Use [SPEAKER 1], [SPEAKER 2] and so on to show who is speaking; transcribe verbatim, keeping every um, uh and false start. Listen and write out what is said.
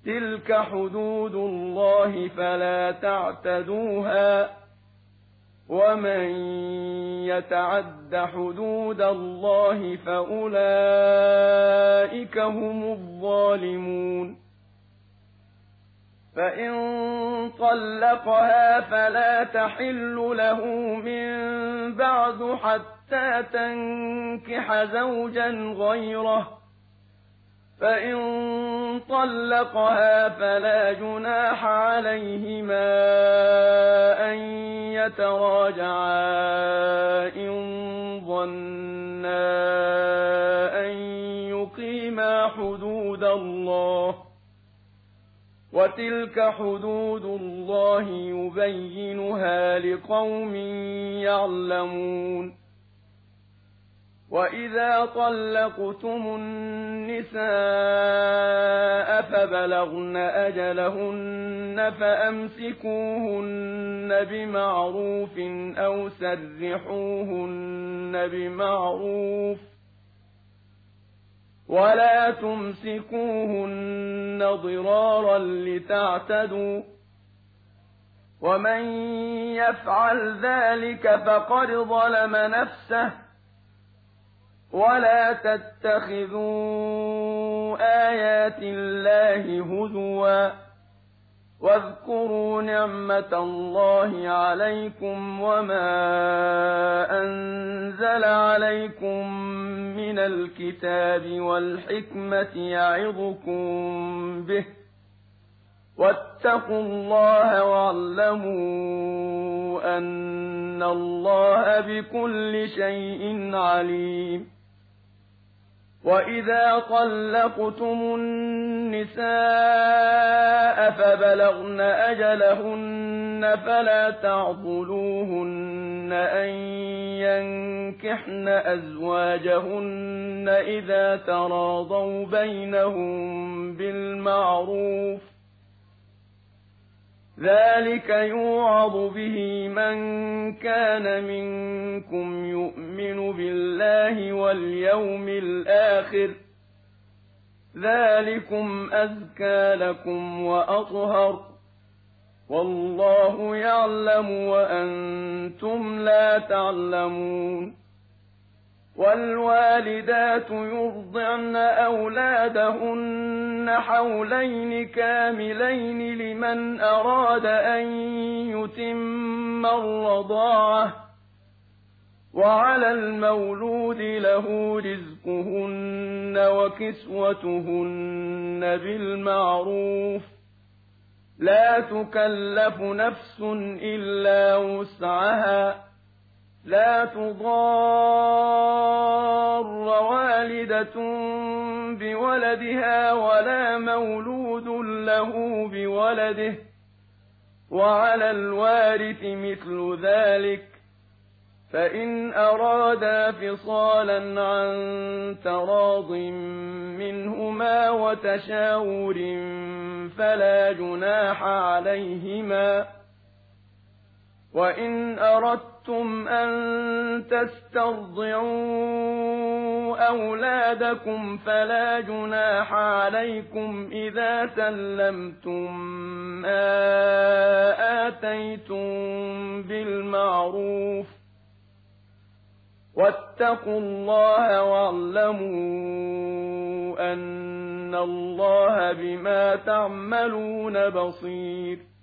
[SPEAKER 1] تلك حدود الله فلا تعتدوها ومن يتعد حدود الله فأولئك هم الظالمون فإن طلقها فلا تحل له من بعد حتى تنكح زوجا غيره فإن طلقها فلا جناح عليهما أن يتراجعا إن ظنا أن يقيما حدود الله وتلك حدود الله يبينها لقوم يعلمون وإذا طلقتم النساء فبلغن أجلهن فأمسكوهن بمعروف أو سرحوهن بمعروف ولا تمسكوهن ضرارا لتعتدوا ومن يفعل ذلك فقد ظلم نفسه ولا تتخذوا آيات الله هزوا واذكروا نعمة الله عليكم وما أنزل عليكم من الكتاب والحكمة يعظكم به واتقوا الله واعلموا أن الله بكل شيء عليم وإذا طلقتم النساء فبلغن أجلهن فلا تعضلوهن أن ينكحن أزواجهن إذا تراضوا بينهم بالمعروف ذلك يوعظ به من كان منكم يؤمن بالله واليوم الآخر ذلكم أزكى لكم وأطهر والله يعلم وأنتم لا تعلمون والوالدات يرضعن أولادهن حولين كاملين لمن أراد أن يتم الرضاعة وعلى المولود له رزقهن وكسوتهن بالمعروف لا تكلف نفس إلا وسعها لا تضار والدة بولدها ولا مولود له بولده وعلى الوارث مثل ذلك فإن أرادا فصالا عن تراض منهما وتشاور فلا جناح عليهما وإن أردتم أن تسترضعوا أولادكم فلا جناح عليكم إذا سلمتم ما آتيتم بالمعروف واتقوا الله واعلموا أن الله بما تعملون بصير